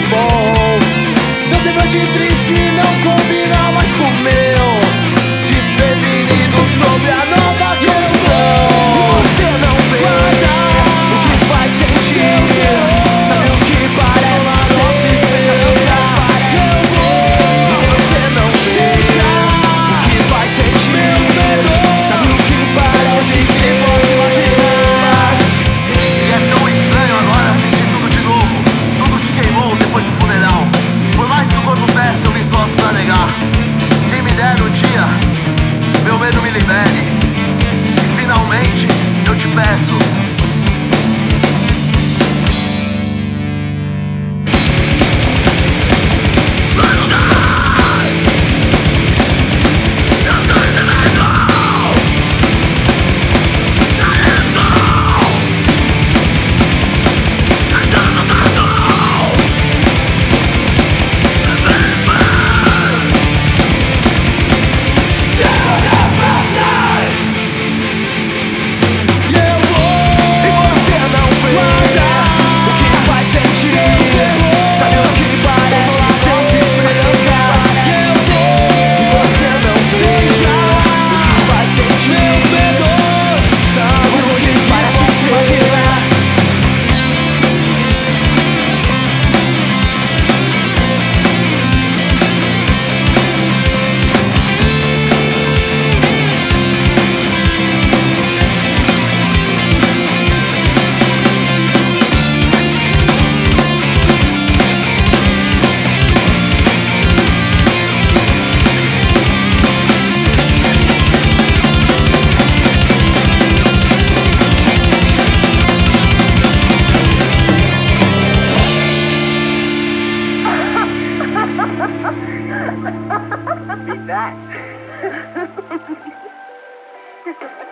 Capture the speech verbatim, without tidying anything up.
bom. Teu semblante triste não combina mais com o meu, desprevenido sobre a nova canção. E você não vê o que faz sentir, sabe o que parece ser esperança. E você não vê o que faz sentir, sabe o que parece ser, posso imaginar. E é tão estranho agora sentir tudo de novo, tudo que queimou depois do funeral. Por mais que o corpo peça, eu me esforço pra negar. Quem me dera um dia, meu medo me libere. E finalmente, eu te peço, Beat that.